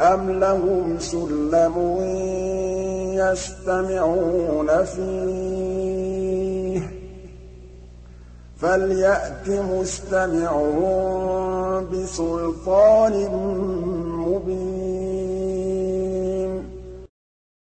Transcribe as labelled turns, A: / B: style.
A: أَمْ لَهُمْ سُلَّمٌ يَسْتَمِعُونَ فِيهِ ۖ فَلْيَأْتِ مُسْتَمِعُهُم بِسُلْطَانٍ